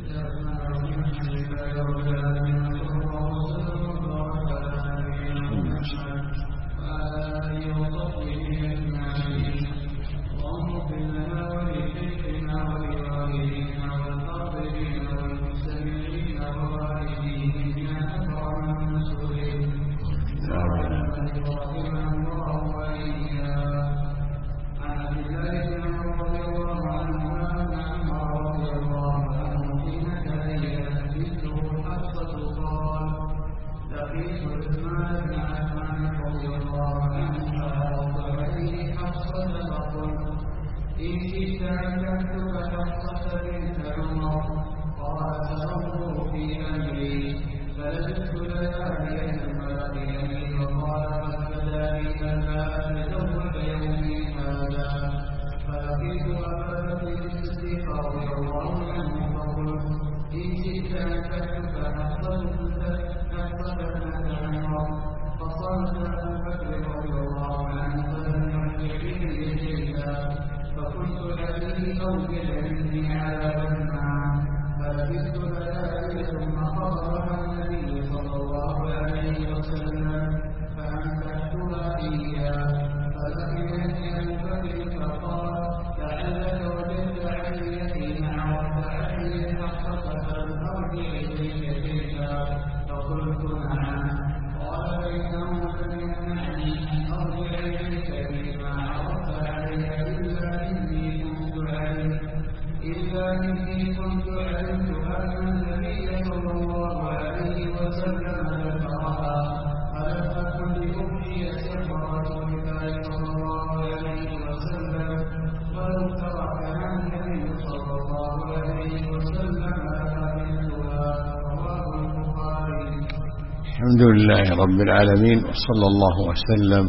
الحمد لله رب العالمين، وصلى الله وسلم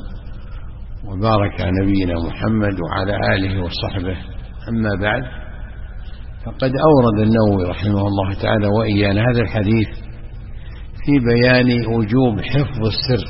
وبارك على نبينا محمد وعلى آله وصحبه. أما بعد، فقد أورد النووي رحمه الله تعالى وإيانا هذا الحديث في بيان وجوب حفظ السر،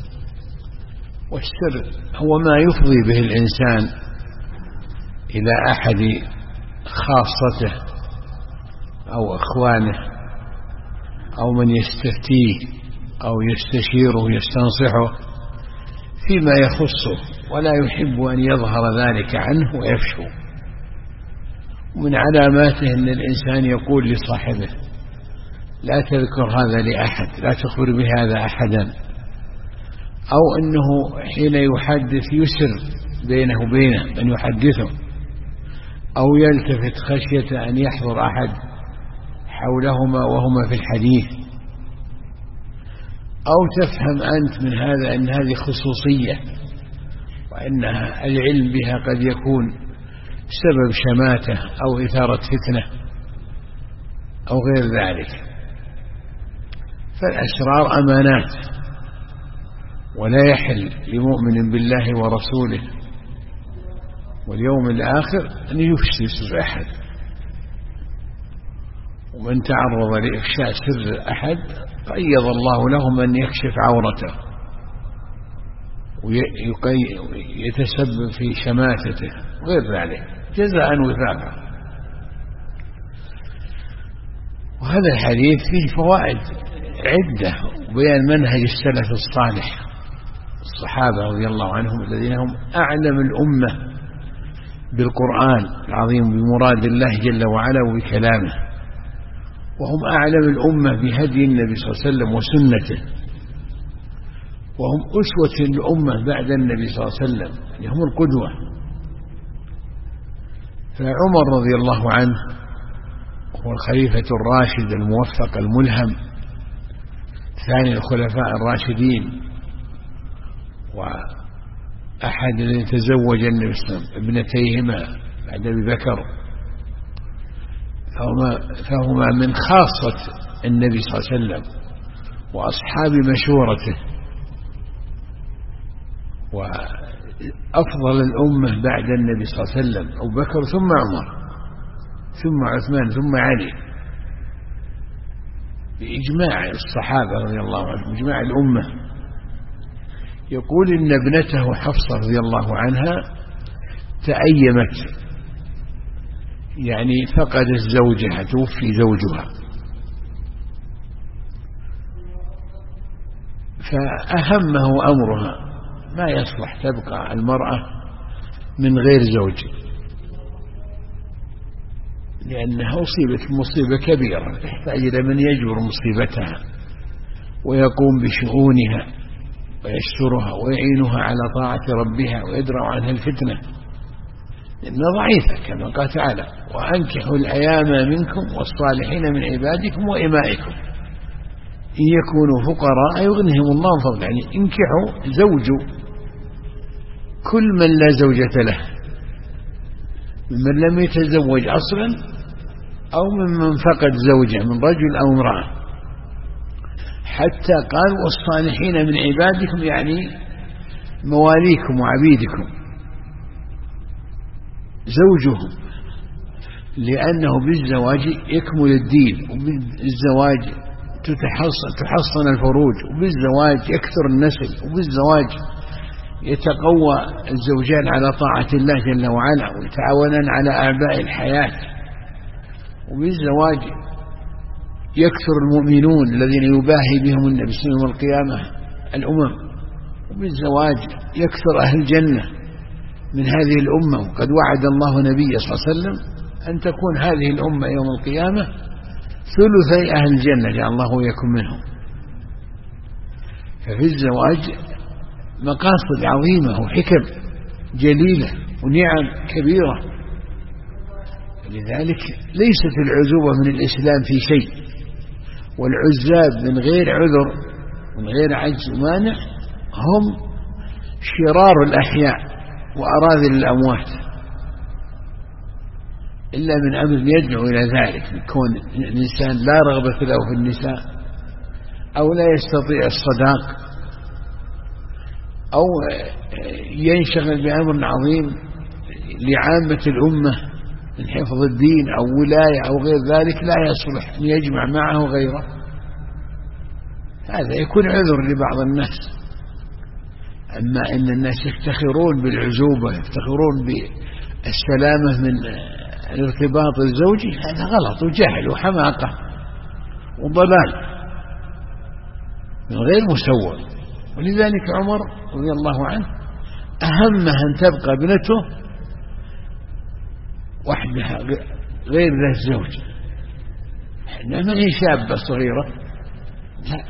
والسر هو ما يفضي به الإنسان إلى أحد خاصته أو إخوانه أو من يستفتيه أو يستشيره يستنصحه فيما يخصه، ولا يحب أن يظهر ذلك عنه ويفشو. ومن علاماته أن الإنسان يقول لصاحبه: لا تذكر هذا لأحد، لا تخبر بهذا أحدا، أو أنه حين يحدث يسر بينه وبينه من يحدثه، أو يلتفت خشية أن يحضر أحد حولهما وهما في الحديث، أو تفهم أنت من هذا أن هذه خصوصية، وأن العلم بها قد يكون سبب شماتة أو إثارة فتنة أو غير ذلك. فالأسرار أمانات، ولا يحل لمؤمن بالله ورسوله واليوم الآخر أن يفشي سر أحد. ومن تعرض لإفشاء سر أحد قيض الله له من يكشف عورته ويتسبب في شماتته غير ذلك جزاء وثاقا. وهذا الحديث فيه فوائد عدة، وبيان منهج السلف الصالح الصحابة رضي الله عنهم الذين هم أعلم الأمة بالقرآن العظيم بمراد الله جل وعلا وبكلامه، وهم أعلم الأمة بهدي النبي صلى الله عليه وسلم وسنته، وهم أسوة الأمة بعد النبي صلى الله عليه وسلم، يعني هم القدوة. فعمر رضي الله عنه هو الخليفة الراشد الموفق الملهم، ثاني الخلفاء الراشدين، وأحد الذين تزوج النبي صلى الله عليه وسلم ابنتيهما بعد أبي بكر، فهما من خاصة النبي صلى الله عليه وسلم وأصحاب مشورته، وأفضل الأمة بعد النبي صلى الله عليه وسلم أبو بكر ثم عمر ثم عثمان ثم علي، بإجماع الصحابة رضي الله عنهم إجماع الأمة. يقول إن ابنته حفصة رضي الله عنها تأيمت يعني فقد الزوجة، توفي زوجها، فأهمه أمرها، ما يصلح تبقى المرأة من غير زوج، لأنها أصيبت مصيبة كبيرة تحتاج إلى من يجبر مصيبتها ويقوم بشؤونها ويسترها ويعينها على طاعة ربها ويدرع عنها الفتنة، لأنها ضعيفة كما قال تعالى: وأنكحوا الأيام منكم والصالحين من عبادكم وإمائكم إن يكونوا فقراء يغنهم الله من فضله. يعني انكحوا زوج كل من لا زوجة له، ممن لم يتزوج أصلا أو ممن فقد زوجة من رجل أو امرأة، حتى قال: والصالحين من عبادكم، يعني مواليكم وعبيدكم زوجهم، لأنه بالزواج يكمل الدين، وبالزواج تحصن الفروج، وبالزواج يكثر النسل، وبالزواج يتقوى الزوجان على طاعة الله جل وعلا ويتعاونان على أعباء الحياة، وبالزواج يكثر المؤمنون الذين يباهي بهم النبي صلى الله عليه وسلم يوم القيامة الأمم، وبالزواج يكثر أهل الجنة من هذه الأمة. وقد وعد الله نبيه صلى الله عليه وسلم أن تكون هذه الأمة يوم القيامة ثلثي أهل الجنة، جعل الله وإياكم منهم. ففي الزواج مقاصد عظيمة وحكم جليلة ونعم كبيرة، لذلك ليست العزوبة من الإسلام في شيء، والعزاب من غير عذر من غير عجز ومانع هم شرار الأحياء وأراذل الأموات، إلا من أمر يدعو إلى ذلك، من كون الإنسان لا رغبة له في النساء أو لا يستطيع الصداق أو ينشغل بأمر عظيم لعامة الأمة من حفظ الدين أو ولاية أو غير ذلك، لا يصلح أن يجمع معه غيره. هذا يكون عذر لبعض الناس. أما إن الناس يفتخرون بالعزوبة، يفتخرون بالسلامة من الارتباط الزوجي، هذا غلط وجهل وحماقة وضلال من غير مسوغ. ولذلك عمر رضي الله عنه أهم أن تبقى ابنته وحدها غير ذا الزوج، إنها ما هي شابة صغيرة، لا.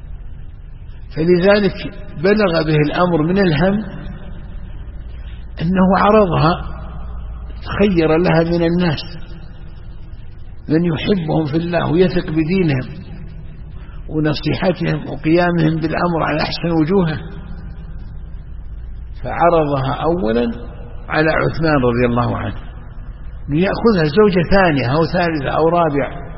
فلذلك بلغ به الأمر من الهم أنه عرضها، خير لها من الناس من يحبهم في الله ويثق بدينهم ونصيحتهم وقيامهم بالأمر على أحسن وجوهه، فعرضها أولا على عثمان رضي الله عنه ليأخذها زوجة ثانية أو ثالثة أو رابعة.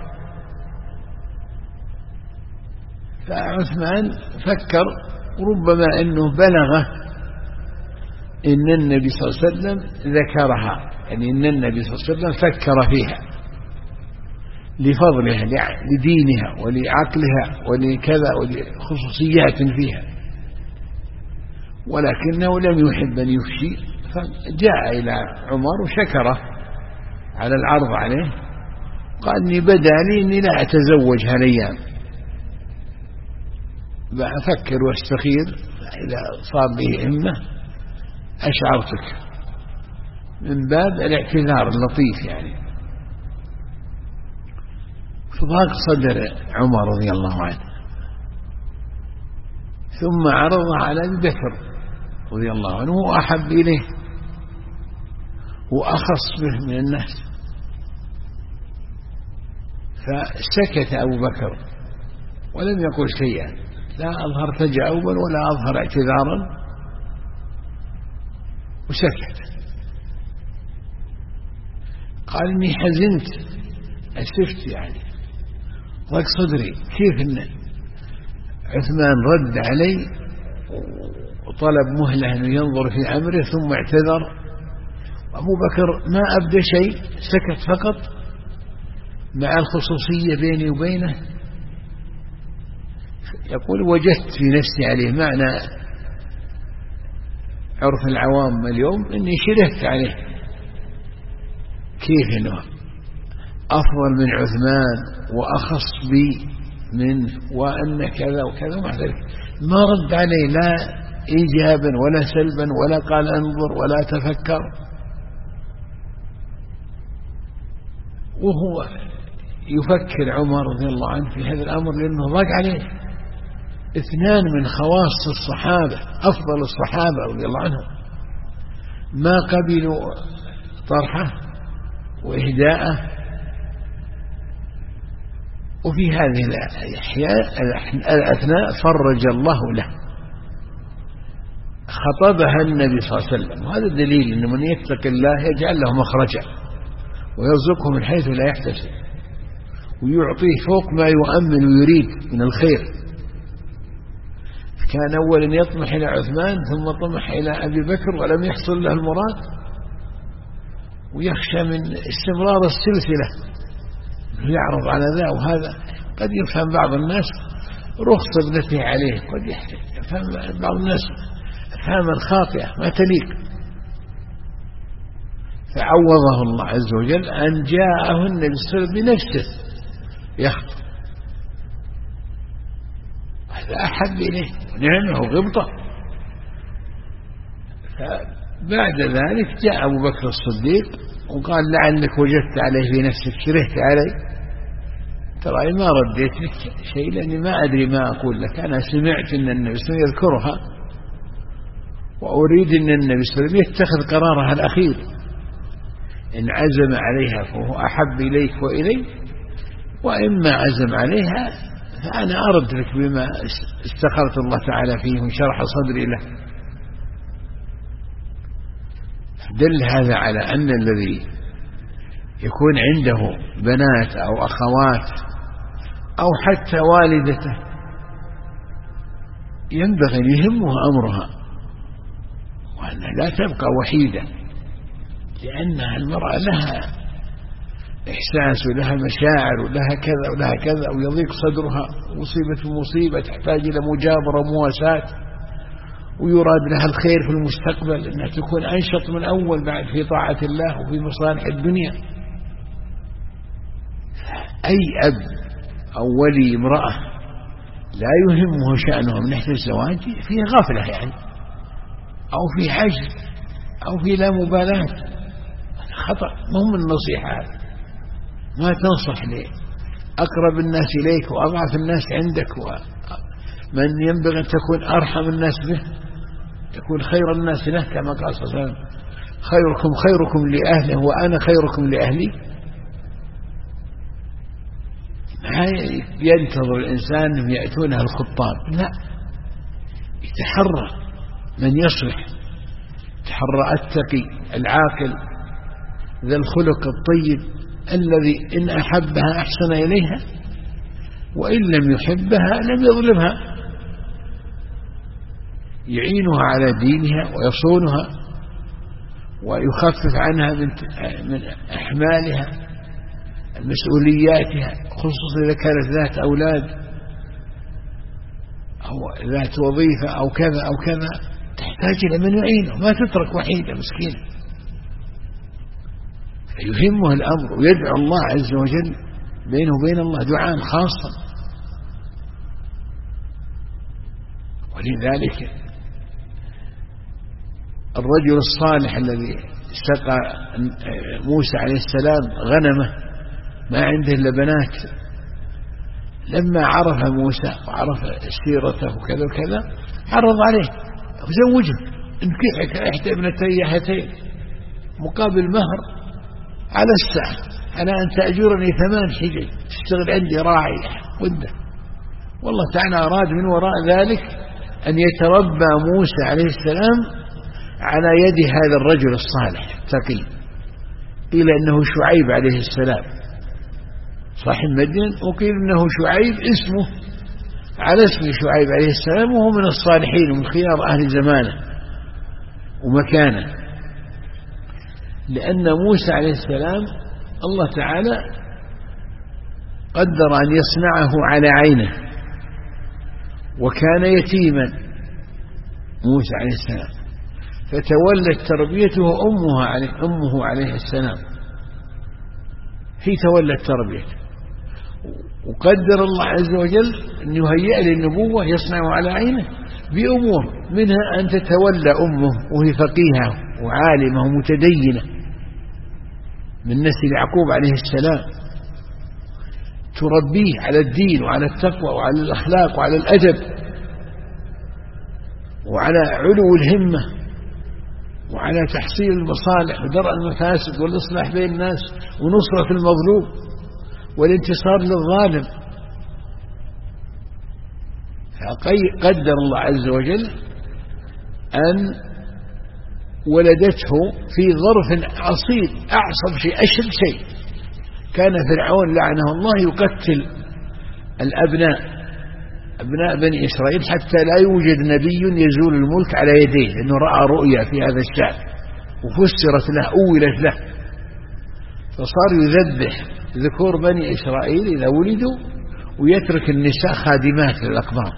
فعثمان فكر، ربما أنه بلغه إن النبي صلى الله عليه وسلم ذكرها، يعني إن النبي صلى الله عليه وسلم فكر فيها لفضلها لدينها ولعقلها ولكذا ولخصوصيات فيها، ولكنه لم يحب أن يفشي، فجاء إلى عمر وشكره على العرض عليه، قال: إني بدا لي إني لا أتزوج هالأيام، بأفكر واستخير، إذا صار به همة أشعرتك، من باب الاعتذار اللطيف يعني. فضاق صدر عمر رضي الله عنه، ثم عرض على أبي بكر رضي الله عنه وأحب إليه وأخص به من الناس، فسكت أبو بكر ولم يقل شيئا، لا أظهر تجاوبا ولا أظهر اعتذارا، وسكت. قال: إني حزنت، أسفت، يعني ضاق صدري، كيف إن عثمان رد علي وطلب مهلة أنه ينظر في أمره ثم اعتذر، أبو بكر ما أبدى شيء، سكت فقط مع الخصوصية بيني وبينه. يقول: وجدت في نفسي عليه، معنى عرف العوام اليوم إني شرهت عليه، كيف إنه أفضل من عثمان وأخص بي منه وأن كذا وكذا ومع ذلك ما رد عليه لا إيجابا ولا سلبا ولا قال انظر ولا تفكر، وهو يفكر عمر رضي الله عنه في هذا الأمر لأنه ضاق عليه. اثنان من خواص الصحابة أفضل الصحابة رضي الله عنهم ما قبلوا طرحه وإهداءه، وفي هذه الأثناء فرج الله له، خطبها النبي صلى الله عليه وسلم. وهذا الدليل أن من يتق الله يجعل له مخرجا ويرزقه من حيث لا يحتسب ويعطيه فوق ما يؤمل ويريد من الخير. كان أولا يطمح إلى عثمان ثم طمح إلى أبي بكر ولم يحصل له المراد، ويخشى من استمرار السلسلة يعرض على ذا. وهذا قد يفهم بعض الناس رخصة ابنته عليه، قد يفهم بعض الناس فهما خاطئة ما تليق. فعوضه الله عز وجل أن جاءه النبي صلى الله عليه وسلم بنفسه يخطب، هذا أحب إليه ونعمه غبطة. فبعد ذلك جاء أبو بكر الصديق وقال لعلك وجدت عليه في نفسك شرهت علي، ترى ما رديت لك شيء لأني ما أدري ما أقول لك، أنا سمعت أن النبي صلى الله عليه وسلم يذكرها وأريد أن النبي صلى الله عليه وسلم يتخذ قرارها الأخير، إن عزم عليها فهو أحب إليك وإلي، وإما عزم عليها فأنا أرد لك بما استخرت الله تعالى فيه وشرح صدري له. دل هذا على أن الذي يكون عنده بنات أو أخوات أو حتى والدته ينبغي يهمه أمرها، وأنها لا تبقى وحيدة، لأنها المرأة لها إحساس ولها مشاعر ولها كذا ولها كذا، ويضيق صدرها مصيبة تحتاج إلى مجابرة ومواساة، ويراد لها الخير في المستقبل، أنها تكون أنشط من أول بعد في طاعة الله وفي مصالح الدنيا. أي أب أو ولي امرأة لا يهمه شأنه من ناحية الزواج فيه غفلة يعني، أو في عجز أو في لا مبالاة، خطأ. مهم النصيحة هذا، ما تنصح ليه أقرب الناس إليك وأضعف الناس عندك، ومن ينبغي أن تكون أرحم الناس به تكون خير الناس له، كما قال صلى الله عليه وسلم خيركم خيركم لأهله وأنا خيركم لأهلي. ما ينتظر الإنسان أن يأتونه الخطاب، لا، يتحرى من يصلح، يتحرى التقي العاقل ذا الخلق الطيب الذي إن أحبها أحسن إليها وإن لم يحبها لم يظلمها، يعينها على دينها ويصونها ويخفف عنها من أحمالها مسؤولياتها، خصوصا إذا كانت ذات أولاد أو ذات وظيفة أو كذا أو كذا، تحتاج إلى من يعينه، ما تترك وحيدة مسكينة. فيهمه الأمر ويدعو الله عز وجل بينه وبين الله دعاء خاصا. ولذلك الرجل الصالح الذي سقى موسى عليه السلام غنمه ما عنده إلا بنات، لما عرف موسى وعرف سيرته وكذا وكذا عرض عليه وزوجه، انكحك إحدى ابنتي هاتين مقابل مهر على الساعة، على أن تأجرني 8 حجج تشتغل عندي راعي ودة. والله تعالى أراد من وراء ذلك أن يتربى موسى عليه السلام على يد هذا الرجل الصالح التقي. قيل إنه شعيب عليه السلام صاحب مدين، وقيل إنه شعيب اسمه على اسم شعيب عليه السلام، وهو من الصالحين ومن خيار أهل زمانه ومكانه، لأن موسى عليه السلام الله تعالى قدر أن يصنعه على عينه، وكان يتيما موسى عليه السلام، فتولت تربيته أمه عليه السلام، هي تولت تربيته. وقدر الله عز وجل أن يهيئ للنبوة يصنع على عينه بأمور، منها أن تتولى أمه وهي فقيهة وعالمة ومتدينة من نسل يعقوب عليه السلام، تربيه على الدين وعلى التقوى وعلى الأخلاق وعلى الأدب وعلى علو الهمة وعلى تحصيل المصالح ودرء المفاسد والإصلاح بين الناس ونصرة المظلوم والانتصار للظالم. فقدر الله عز وجل أن ولدته في ظرف عصيب، أعصب شيء، أشد شيء. كان فرعون لعنه الله يقتل أبناء بني إسرائيل حتى لا يوجد نبي يزول الملك على يديه، لأنه رأى رؤيا في هذا الشأن وفسرت له أولت له، فصار يذبح ذكور بني إسرائيل إذا ولدوا ويترك النساء خادمات للأقباط،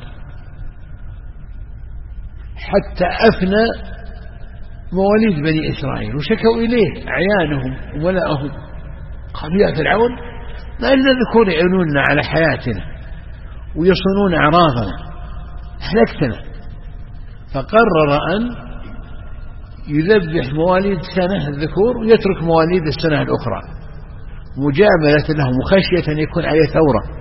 حتى أفنى مواليد بني إسرائيل. وشكوا إليه أعيانهم وملأهم، قالوا يا فرعون ما إلا ذكور يعينوننا على حياتنا ويصونون أعراضنا، أهلكتنا. فقرر أن يذبح مواليد سنة الذكور ويترك مواليد السنة الأخرى مجاملة لهم وخشية أن يكون عليه ثورة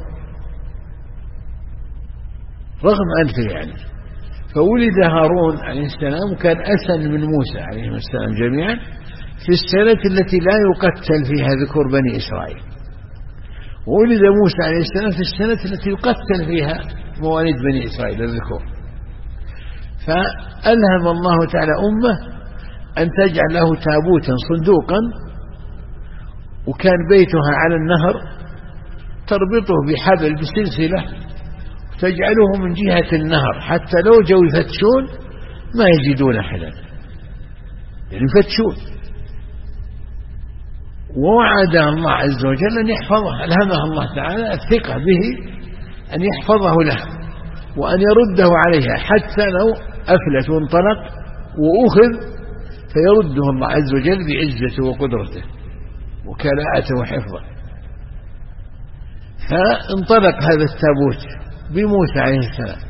رغم أنفه يعني. فولد هارون عليه السلام وكان أسن من موسى عليه السلام جميعا في السنة التي لا يقتل فيها ذكور بني إسرائيل، وولد موسى عليه السلام في السنة التي يقتل فيها مواليد بني إسرائيل الذكور. فألهم الله تعالى أمه أن تجعل له تابوتا صندوقا، وكان بيتها على النهر تربطه بحبل بسلسلة وتجعله من جهة النهر حتى لو جو يفتشون ما يجدون أحدا، يعني يفتشون. ووعد الله عز وجل أن يحفظه، ألهمها الله تعالى الثقة به أن يحفظه له وأن يرده عليها حتى لو أفلت وانطلق وأخذ فيرده الله عز وجل بعزته وقدرته وكلاءته وحفظه. فانطلق هذا التابوت بموسى عليه السلام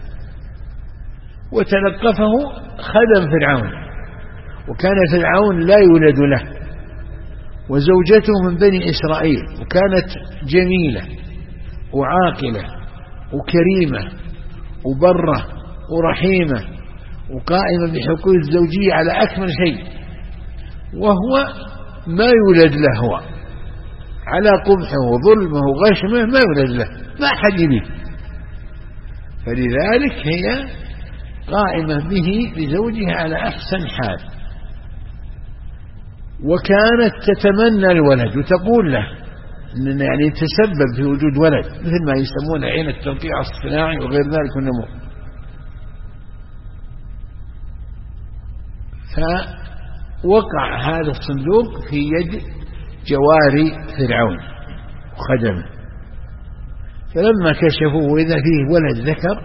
وتلقفه خدم فرعون، وكان فرعون لا يولد له، وزوجته من بني إسرائيل، وكانت جميلة وعاقلة وكريمة وبرة ورحيمة وقائمة بحقوق الزوجية على أكمل شيء، وهو ما يولد له، هو على قبحه وظلمه وغشمه ما يولد له، ما أحد يبيه. فلذلك هي قائمة به بزوجها على أحسن حال، وكانت تتمنى الولد وتقول له إننا يعني تسبب في وجود ولد، مثل ما يسمونه عين التلقيح الصناعي وغير ذلك من الأمور. فوقع هذا الصندوق في يد جواري فرعون وخدمه، فلما كشفوه وإذا فيه ولد ذكر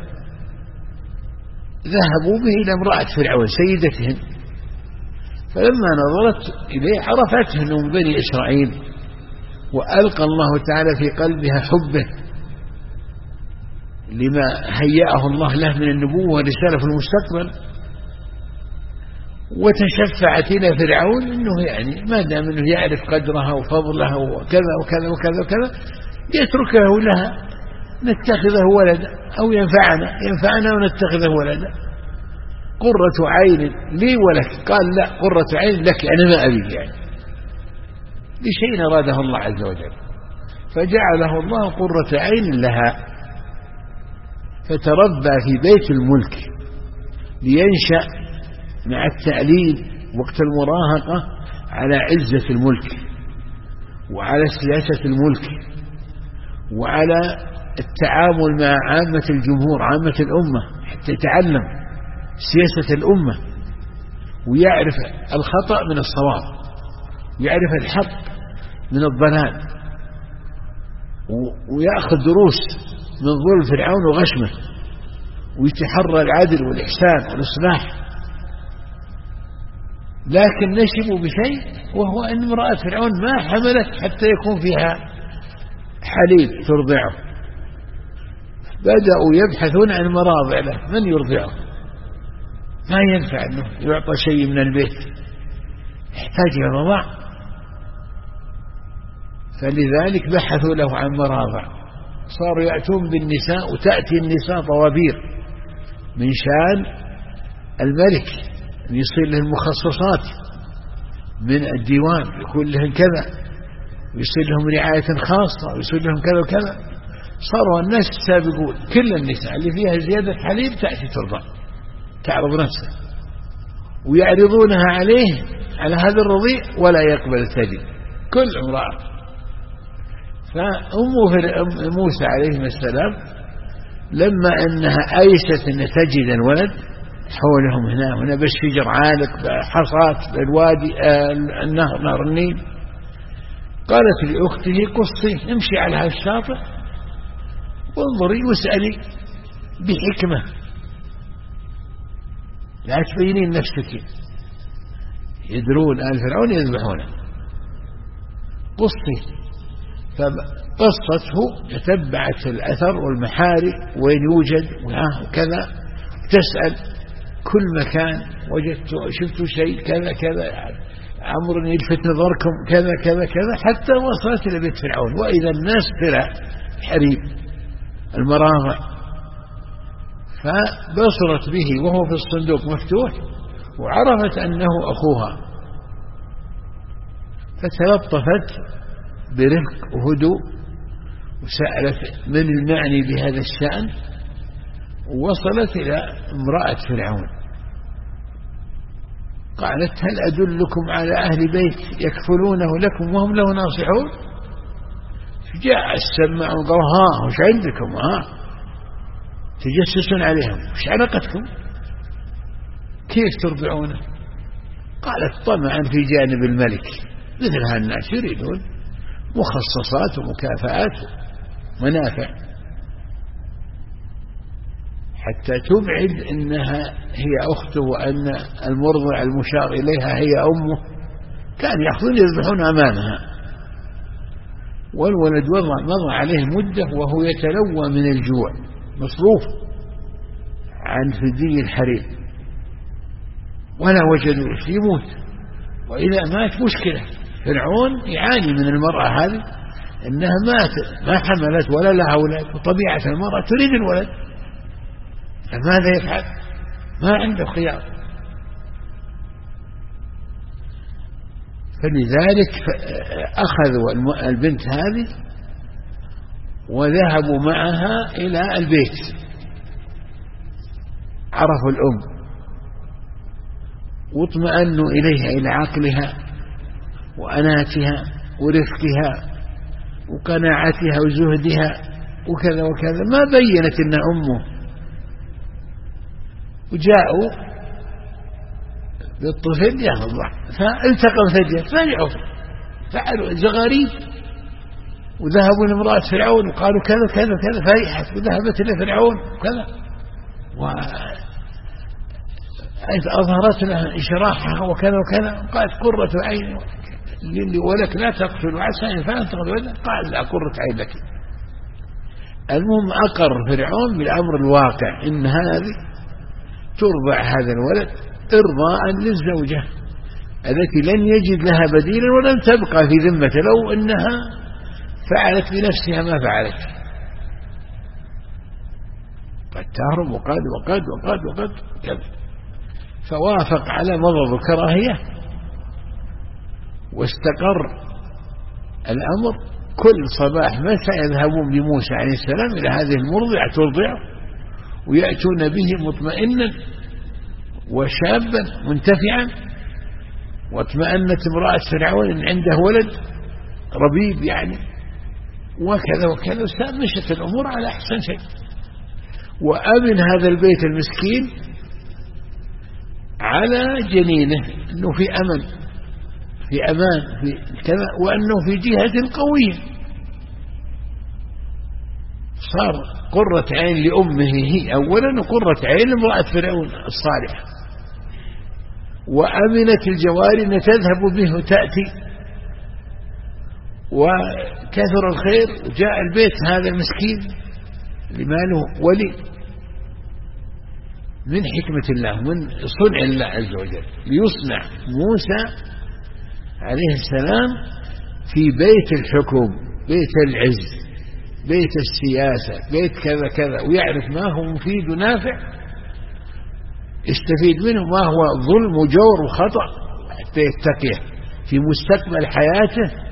ذهبوا به إلى امرأة فرعون سيدتهم، فلما نظرت إليه عرفته أنه من بني إسرائيل، وألقى الله تعالى في قلبها حبه لما هيأه الله له من النبوة والرسالة في المستقبل، وتشفعت إلى فرعون أنه يعني ما دام أنه يعرف قدرها وفضلها وكذا وكذا وكذا وكذا يتركه لها نتخذه ولدا أو ينفعنا ونتخذه ولدا، قرة عين لي ولك. قال لا، قرة عين لك، أنا ما أبي يعني بشيء أراده الله عز وجل، فجعله الله قرة عين لها، فتربى في بيت الملك لينشأ مع التعليم وقت المراهقة على عزة الملك وعلى سياسة الملك وعلى التعامل مع عامة الجمهور عامة الأمة، حتى يتعلم سياسة الأمة ويعرف الخطأ من الصواب ويعرف الحق من الضلال ويأخذ دروس من ظلم فرعون وغشمه ويتحرى العدل والإحسان والإصلاح. لكن نشبوا بشيء، وهو أن امرأة فرعون ما حملت حتى يكون فيها حليب ترضعه، بدأوا يبحثون عن مراضع له، من يرضعه؟ ما ينفع أنه يعطى شيء من البيت، يحتاج إلى رضاع، فلذلك بحثوا له عن مراضع. صاروا يأتون بالنساء، وتأتي النساء طوابير من شان الملك، يصير لهم مخصصات من الديوان، يكون لهم كذا، ويصير لهم رعاية خاصة، ويصير لهم كذا وكذا. صاروا الناس يسابقون، كل النساء اللي فيها زيادة حليب تأتي ترضع، تعرض نفسها، ويعرضونها عليه على هذا الرضيع ولا يقبل الثدي، كل امرأة. فأم موسى عليه السلام لما أنها أيست أن تجد الولد حولهم هنا بالشجر عالق بحصات بالوادي النهر، نهر النيل، قالت لأخته قصي، امشي على هذا الشاطئ وانظري واسألي بحكمة، لا تبينين نفسك. يدرون آل فرعون يذبحونه، قصي. فقصته، تتبعت الأثر والمحاري وين يوجد وكذا، تسأل كل مكان، وجدت شفت شيء كذا كذا، أمر يلفت نظركم كذا كذا كذا، حتى وصلت إلى بيت فرعون، وإذا الناس ترى حريب المراضع، فبصرت به وهو في الصندوق مفتوح، وعرفت أنه أخوها، فتلطفت برفق وهدوء، وسألت من المعني بهذا الشأن، ووصلت إلى امرأة فرعون، قالت هل أدلكم على أهل بيت يكفلونه لكم وهم له ناصحون؟ جاء السماع وقال ها وش عندكم، تجسسون عليهم، وش علاقتكم، كيف ترضعونه؟ قالت طمعا في جانب الملك، مثل هالناس يريدون مخصصات ومكافآت ومنافع، حتى تبعد أنها هي أخته وأن المرضع المشار إليها هي أمه. كان يأخذون يذبحون أمامها، والولد مضى عليه مدة وهو يتلوى من الجوع، مصروف عن فدي الحريم، ولا وجدوا يموت، وإذا مات مشكلة. فرعون يعاني من المرأة هذه، إنها ماتت ما حملت ولا لها أولاد، وطبيعة المرأة تريد الولد، فماذا يفعل؟ ما عنده خيار. فلذلك أخذوا البنت هذه وذهبوا معها إلى البيت، عرفوا الأم واطمأنوا إليها، إلى عقلها وأناتها ورفقها وقناعتها وزهدها وكذا وكذا، ما بينت إن أمه. وجاءوا بالطفل يهضع، فالتقوا ثديا، فرجعوا فعلوا زغاريد، وذهبوا لامرأة فرعون وقالوا كذا كذا كذا، فرحت وذهبت إلى فرعون وكذا، وأظهرت له انشراحها وكذا وكذا، قالت قرة عين ولك لا تقتل عسى إن فعلت تقتل، قال لا قرة عين لك. المهم أقر فرعون بالأمر الواقع إن هذه ترضع هذا الولد إرضاء للزوجة التي لن يجد لها بديلا ولن تبقى في ذمته لو إنها فعلت بنفسها ما فعلت، قد تهرب وقد وقد وقد وقد كذا. فوافق على مضض الكراهية واستقر الأمر. كل صباح مساء يذهبون بموسى عليه السلام إلى هذه المرضعة ترضعه، ويأتون به مطمئنا وشابا منتفعا، واطمأنت امرأة فرعون إن عنده ولد ربيب يعني، وكذا وكذا، مشت الأمور على أحسن شيء. وأمن هذا البيت المسكين على جنينه أنه في أمن، في أمان، في كذا، وأنه في جهة قوية. صار قرة عين لأمه هي أولا، وقرة عين لامرأة فرعون الصالحة. وأمنت الجواري أن تذهب به وتأتي، وكثر الخير، وجاء البيت هذا المسكين اللي ماله ولي من حكمة الله، من صنع الله عز وجل، ليصنع موسى عليه السلام في بيت الحكم، بيت العز، بيت السياسة، بيت كذا كذا، ويعرف ما هو مفيد ونافع يستفيد منه، ما هو ظلم وجور وخطأ، حتى يتقيه في مستقبل حياته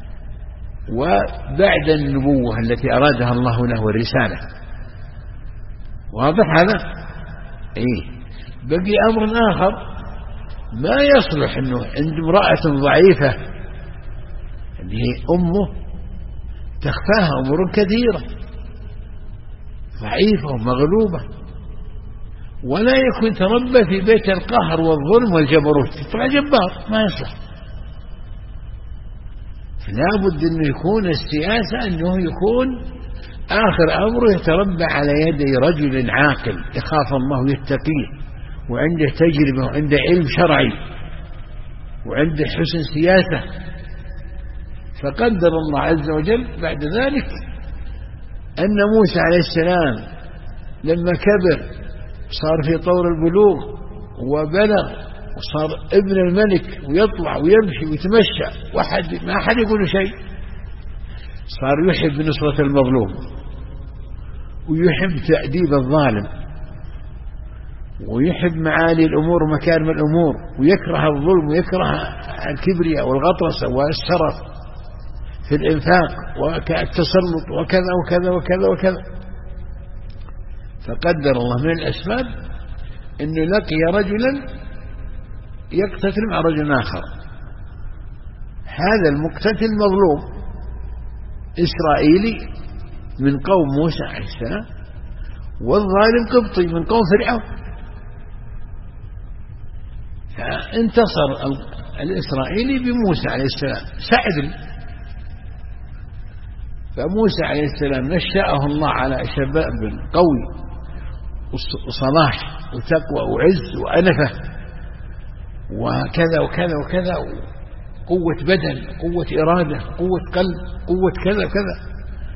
وبعد النبوة التي أرادها الله له والرسالة. واضح هذا؟ إيه. بقي أمر آخر، ما يصلح أنه عند امرأة ضعيفة اللي هي أمه تخفاها أمور كثيرة، ضعيفة ومغلوبة، ولا يكون تربى في بيت القهر والظلم والجبروت، يطلع جبار ما يصلح. فلا بد أنه يكون السياسة أنه يكون آخر أمره يتربى على يدي رجل عاقل يخاف الله ويتقيه، وعنده تجربة وعنده علم شرعي وعنده حسن سياسة. فقدر الله عز وجل بعد ذلك أن موسى عليه السلام لما كبر صار في طور البلوغ وبلغ وصار ابن الملك ويطلع ويمشي ويتمشى، ما أحد يقول شيء، صار يحب نصرة المظلوم ويحب تأديب الظالم ويحب معالي الأمور ومكارم الأمور، ويكره الظلم ويكره الكبرياء والغطرسة والسرف في الإنفاق والتسلط وكذا وكذا وكذا وكذا. فقدر الله من الأسباب أنه لقي رجلا يقتتل مع رجل آخر، هذا المقتتل مظلوم إسرائيلي من قوم موسى عليه السلام، والظالم قبطي من قوم فرعون. فانتصر الإسرائيلي بموسى عليه السلام، سعد. فموسى عليه السلام نشأه الله على شباب قوي وصلاح وتقوى وعز وأنفة وكذا وكذا وكذا، قوة بدن، قوة إرادة، قوة قلب، قوة كذا وكذا.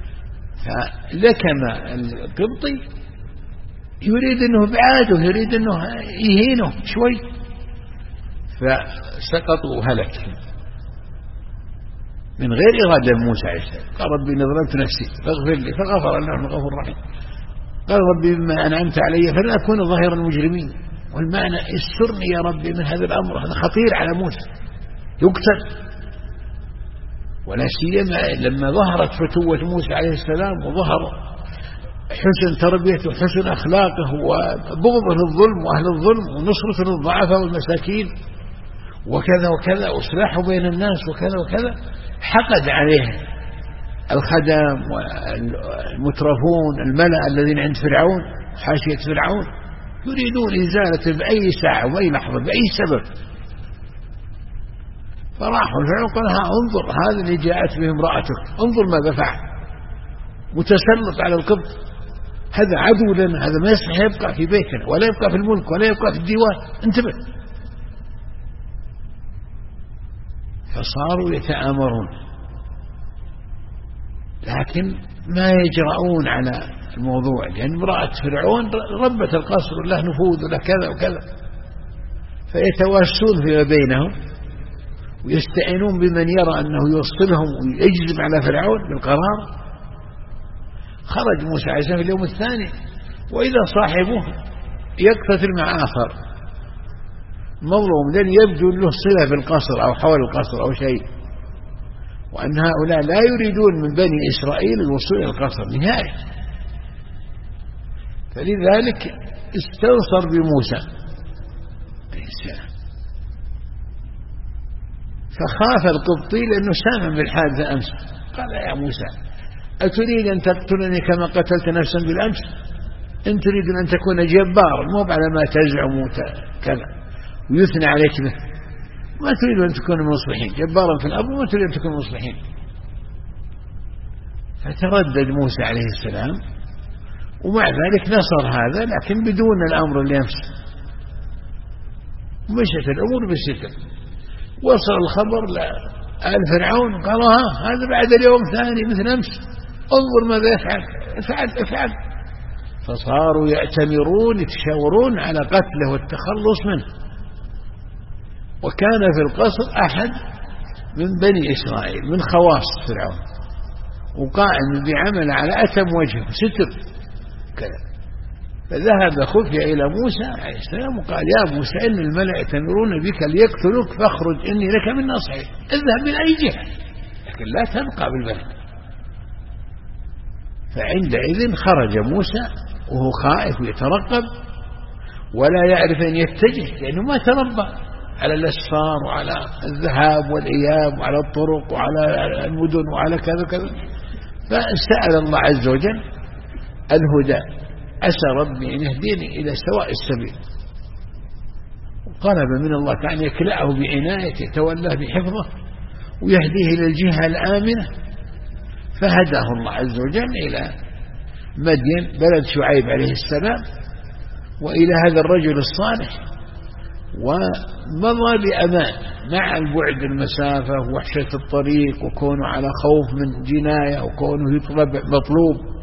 فلكم القبطي يريد أنه بعاده، يريد أنه يهينه شوي، فسقط وهلك من غير إرادة موسى عليه السلام. قال ربي إني ظلمت نفسي فاغفر لي، فغفر له الغفور الرحيم. قال ربي بما أنعمت علي فلا أكون ظاهر المجرمين. والمعنى استرني يا ربي من هذا الأمر، هذا خطير على موسى يقتل، ولا سيما لما ظهرت فتوة موسى عليه السلام وظهر حسن تربيته وحسن أخلاقه وبغضه للظلم وأهل الظلم ونصرته للضعفاء والمساكين وكذا وكذا وإصلاحه بين الناس وكذا وكذا. حقد عليه الخدم والمترفون الملأ الذين عند فرعون حاشية فرعون، يريدون إزالته بأي ساعة وبأي لحظة بأي سبب. فراحوا فرعون قال انظر هذا اللي جاءت به امرأتك، انظر ماذا فعل، متسلط على القبط، هذا عدو لنا، هذا ما يصلح يبقى في بيتنا ولا يبقى في الملك ولا يبقى في الديوان، انتبه. فصاروا يتآمرون، لكن ما يجرؤون على الموضوع، لأن امرأة فرعون ربت القصر وله نفوذ وله كذا وكذا، فيتواسون فيما بينهم ويستعينون بمن يرى أنه يوصلهم ويجزم على فرعون بالقرار. خرج موسى عليه السلام في اليوم الثاني وإذا صاحبه يقتتل مع آخر مظلوم، لن يبدو له صلة بالقصر أو حول القصر أو شيء، وأن هؤلاء لا يريدون من بني إسرائيل الوصول إلى القصر نهائي. فلذلك استنصر بموسى عليه السلام، فخاف القبطي لأنه سامع بالحادثة أمس. قال يا موسى أتريد أن تقتلني كما قتلت نفسا بالأمس؟ إن تريد أن تكون جبارا مو على ما تزعم كذا ويثنى عليك به، ما تريد أن تكون مصلحين، جبارا في الأرض وما تريد أن تكون مصلحين. فتردد موسى عليه السلام، ومع ذلك نصر هذا لكن بدون الأمر اللي ينفس، مشت الأمور بالستر. وصل الخبر آل فرعون قالوا هذا بعد اليوم ثاني مثل أمس، انظر ماذا افعل. فصاروا يأتمرون يتشاورون على قتله والتخلص منه. وكان في القصر أحد من بني إسرائيل من خواص فرعون، وقائم بعمل على أتم وجهه ستر كذا. فذهب خفي إلى موسى عليه السلام وقال يا موسى إن الملأ يأتمرون بك ليقتلوك فاخرج إني لك من ناصحين، اذهب من أي جهة لكن لا تبقى بالبلد. فعندئذ خرج موسى وهو خائف ويترقب ولا يعرف أن يتجه، لأنه ما تربى على الأسفار وعلى الذهاب والإياب وعلى الطرق وعلى المدن وعلى كذا كذا. فسأل الله عز وجل الهدى، عسى ربي أن يهديني إلى سواء السبيل. وطلب من الله تعالى يكلأه بعنايته يتولاه بحفظه ويهديه إلى الجهة الآمنة. فهداه الله عز وجل إلى مدين بلد شعيب عليه السلام وإلى هذا الرجل الصالح، ومضى بأمان مع البعد المسافة ووحشة الطريق وكونه على خوف من جناية وكونه يطلب مطلوب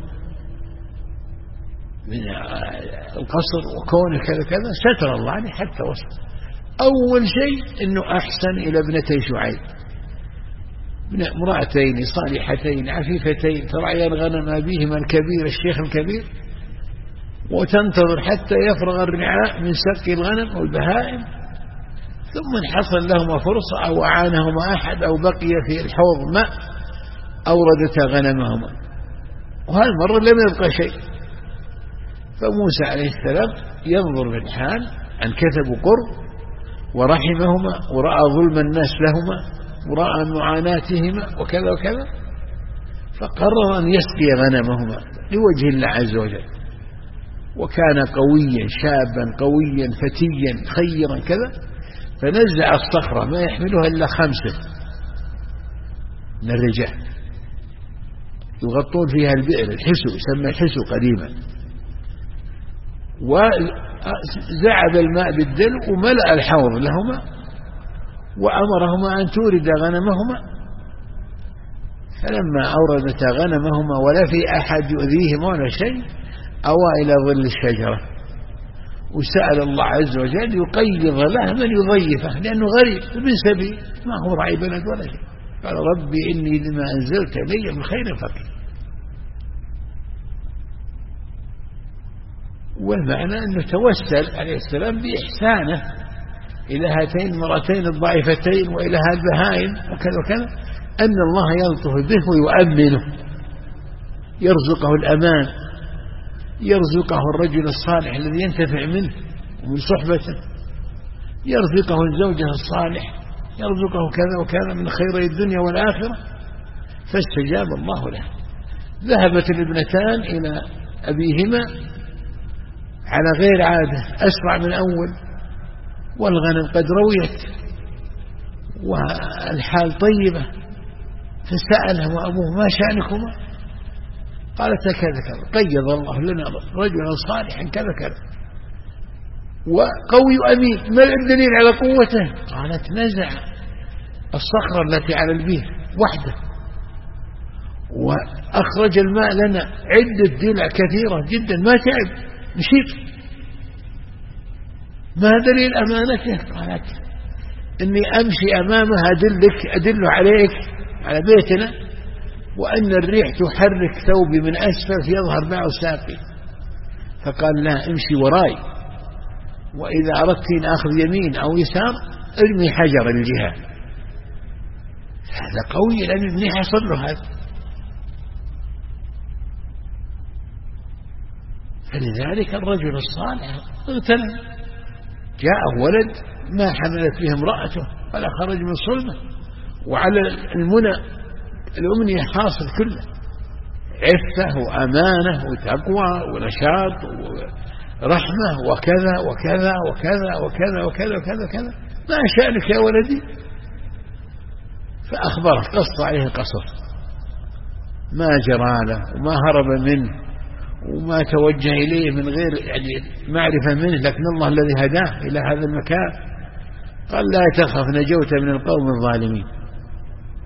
من القصر وكونه كذا كذا. ستر الله عليه حتى وصل. أول شيء أنه أحسن إلى ابنتي شعيب، امرأتين صالحتين عفيفتين ترعيان غنم أبيهما الكبير الشيخ الكبير، وتنتظر حتى يفرغ الرعاء من سقي الغنم والبهائم، ثم إن حصل لهما فرصة أو أعانهما أحد أو بقي في الحوض ماء أوردتا غنمهما، وهذه المرة لم يبقى شيء. فموسى عليه السلام ينظر في الحال عن كثب قرب ورحمهما ورأى ظلم الناس لهما ورأى معاناتهما وكذا وكذا، فقرر أن يسقي غنمهما لوجه الله عز وجل. وكان قويا شابا قويا فتيا خيرا كذا، فنزع الصخرة ما يحملها إلا 5 من الرجال يغطون فيها البئر، الحسو يسمى الحسو قديما، وزعب الماء بالدلو وملأ الحوض لهما وأمرهما أن تورد غنمهما. فلما أوردتا غنمهما ولا في أحد يؤذيهما ولا شيء أوى إلى ظل الشجرة، وسأل الله عز وجل يقيض له من يضيفه لأنه غريب ابن سبيل ما هو راعي بلد ولا شيء. قال ربي إني لما أنزلت لي من خير فقير. والمعنى أنه توسل عليه السلام بإحسانه إلى هاتين المرأتين الضعيفتين وإلى هذه البهائم وكذا وكذا، أن الله يلطف به ويؤمنه، يرزقه الأمان، يرزقه الرجل الصالح الذي ينتفع منه ومن صحبته، يرزقه الزوجة الصالح، يرزقه كذا وكذا من خير الدنيا والآخرة. فاستجاب الله له. ذهبت الابنتان إلى أبيهما على غير عادة أسرع من أول، والغنم قد رويت والحال طيبة. فسألهم أبوه ما شأنكما؟ قالت كذا كذا، قيض الله لنا رجلا صالحا كذا كذا وقوي أمين. ما الدليل على قوته؟ قالت نزع الصخرة التي على البير وحده وأخرج الماء لنا عدة دلع كثيرة جدا ما تعب نشيط. ما دليل أمانته؟ قالت إني أمشي أمامها أدل عليك على بيتنا، وأن الريح تحرك ثوبي من أسفل فيظهر معه ساقي. فقال لا امشي وراي، وإذا أردت أن أخذ يمين أو يسار ارمي حجر الجهة. هذا قوي لأن ابني حصل له هذا. فلذلك الرجل الصالح اغتنم، جاءه ولد ما حملت به امرأته ولا خرج من صلبه، وعلى المنى الأمنية حاصل كله، عفة وأمانة وتقوى ونشاط ورحمة وكذا وكذا وكذا وكذا وكذا وكذا وكذا. ما شأنك يا ولدي؟ فأخبره قص عليه القصر، ما جرى له وما هرب منه وما توجه إليه من غير معرفة منه، لكن الله الذي هداه إلى هذا المكان. قال لا تخف نجوت من القوم الظالمين.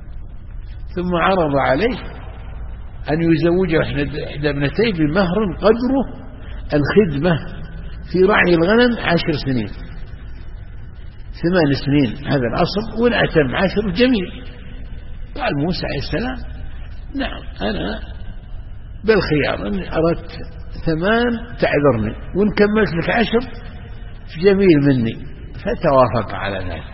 ثم عرض عليه أن يزوجه إحدى ابنتيه بمهر قدره الخدمة في رعي الغنم 10 سنين، 8 سنين هذا الأصل، والأتم 10 جميل. قال موسى عليه السلام نعم أنا بالخيار، إن أردت 8 تعذرني، وإن كملت لك 10 جميل مني. فتوافق على ذلك،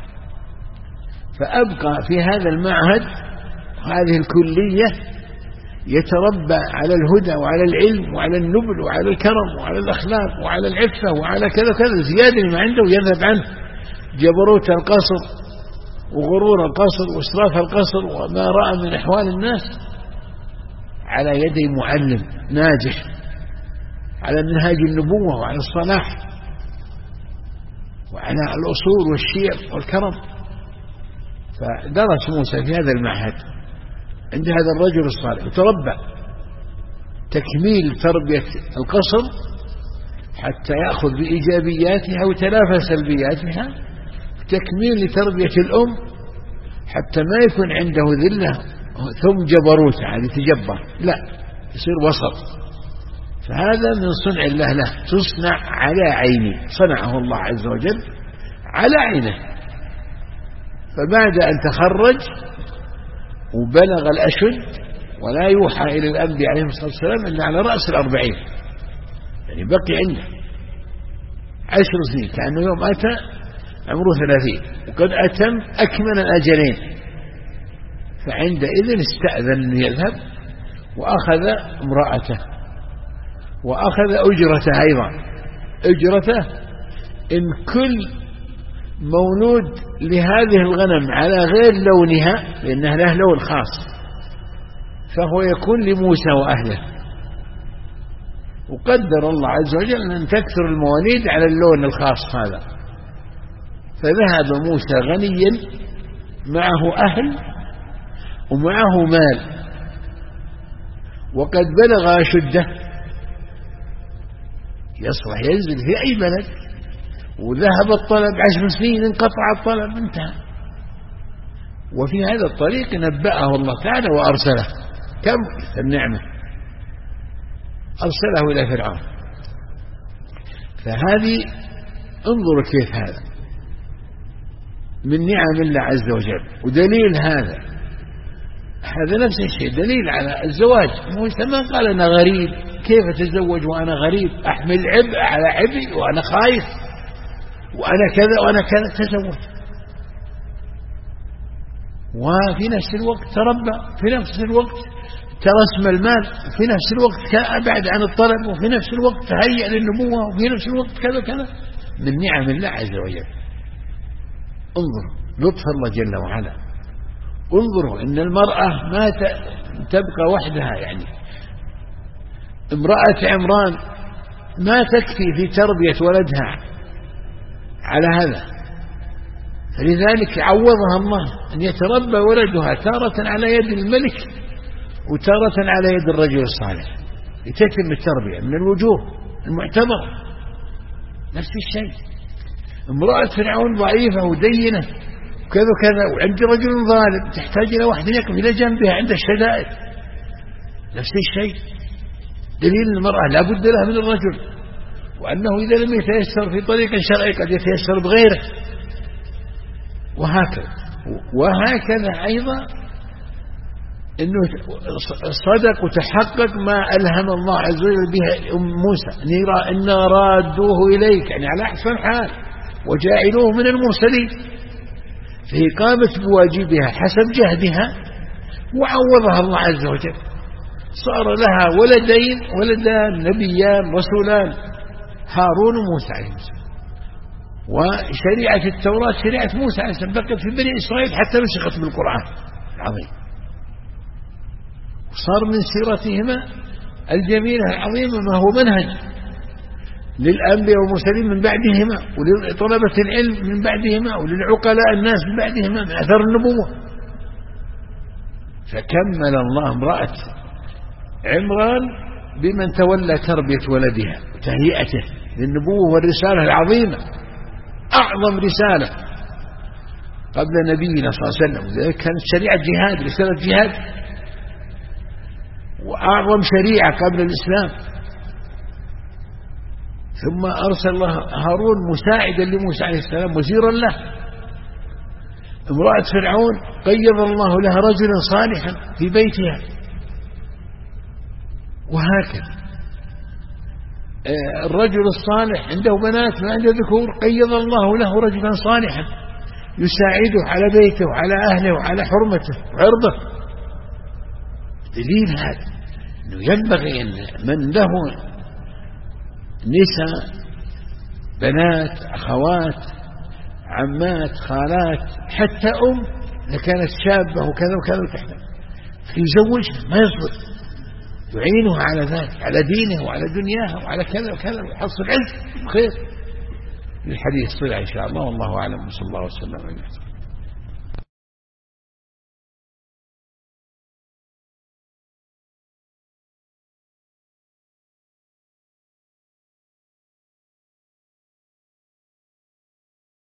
فأبقى في هذا المعهد هذه الكلية يتربى على الهدى وعلى العلم وعلى النبل وعلى الكرم وعلى الأخلاق وعلى العفة وعلى كذا كذا زيادة ما عنده، يذهب عنه جبروت القصر وغرور القصر وإسراف القصر وما رأى من أحوال الناس على يدي معلم ناجح على منهاج النبوة وعلى الصلاح وعلى الأصول والشير والكرم. فدرس موسى في هذا المعهد عند هذا الرجل الصالح وتربى تكميل تربية القصر حتى يأخذ بإيجابياتها وتلافى سلبياتها، تكميل لتربية الأم حتى ما يكون عنده ذلة ثم جبروت يعني تجبر، لا يصير وسط. فهذا من صنع الله له، تصنع على عيني، صنعه الله عز وجل على عينه. فبعد أن تخرج وبلغ الأشد، ولا يوحى إلى الأنبياء عليهم الصلاة والسلام إلا على رأس 40، يعني بقي عنده 10 سنين، كأنه يوم أتى عمره 30 وقد أتم أكمل الأجلين. فعندئذ استأذن أن يذهب وأخذ امرأته وأخذ أجرته أيضا. أجرته إن كل مولود لهذه الغنم على غير لونها، لأنها له لون خاص، فهو يكون لموسى وأهله. وقدر الله عز وجل أن تكثر المواليد على اللون الخاص هذا. فذهب موسى غنيا معه أهل ومعه مال، وقد بلغ أشده، يصلح ينزل في أي بلد. وذهب الطلب 10 سنين، انقطع الطلب، انتهى. وفي هذا الطريق نبأه الله تعالى وأرسله. كم النعمة أرسله إلى فرعون. فهذه انظروا كيف هذا من نعم الله عز وجل. ودليل هذا نفس الشيء دليل على الزواج. موسى ما قال أنا غريب، كيف أتزوج وأنا غريب، أحمل عبء على عبء وأنا خايف وأنا كذا وأنا كذا. تزوج وفي نفس الوقت تربى، في نفس الوقت ترسم المال، في نفس الوقت أبعد عن الطلب، وفي نفس الوقت تهيأ للنبوة، وفي نفس الوقت كذا كذا من نعم الله عز وجل. انظروا لطف الله جل وعلا. انظروا إن المرأة ما تبقى وحدها، يعني امرأة عمران ما تكفي في تربية ولدها على هذا، فلذلك عوضها الله أن يتربى ولدها تارة على يد الملك وتارة على يد الرجل الصالح لتتم التربية من الوجوه المعتبرة. نفس الشيء امرأة فرعون ضعيفة ودينة وكذا كذا، وعند رجل ظالم تحتاج إلى واحد يقف إلى جنبها عند الشدائد. نفس الشيء دليل أن المرأة لا بد لها من الرجل، وأنه إذا لم يتيسر في طريق شرعي قد يتيسر بغيره، وهكذا أيضا أنه صدق وتحقق ما ألهم الله عز وجل به موسى إن رادوه إليك، يعني على أحسن حال، وجاعلوه من المرسلين، فهي قامت بواجبها حسب جهدها وعوضها الله عز وجل. صار لها ولدان نبيان رسولان، هارون وموسى عليه السلام. وشريعة التوراة شريعة موسى عليه السلام بقت في بني إسرائيل حتى نسخت بالقرآن العظيم. وصار من سيرتهما الجميلة العظيمة ما هو منهج للأنبياء والمرسلين من بعدهما، ولطلبة العلم من بعدهما، وللعقلاء الناس من بعدهما من أثر النبوة. فكمل الله امرأة عمران بمن تولى تربية ولدها وتهيئته للنبوة والرسالة العظيمة، أعظم رسالة قبل نبينا صلى الله عليه وسلم، وذلك كانت شريعة جهاد، رسالة جهاد، وأعظم شريعة قبل الإسلام. ثم أرسل الله هارون مساعدا لموسى عليه السلام وزيرا له. امرأة فرعون قيض الله لها رجلا صالحا في بيتها، وهكذا الرجل الصالح عنده بنات ما عنده ذكور، قيض الله له رجلا صالحا يساعده على بيته وعلى أهله وعلى حرمته وعرضه. دليل هذا أنه ينبغي أن من له نساء، بنات، أخوات، عمات، خالات، حتى إذا كانت شابة وكذا وكذا وتحت، يزوجها، ما يصبر، يعينها على ذلك، على دينه وعلى دنياها وعلى كذا وكذا، ويحصل عز وخير. الحديث صلى إن شاء الله، والله أعلم، صلى الله وسلم عليه.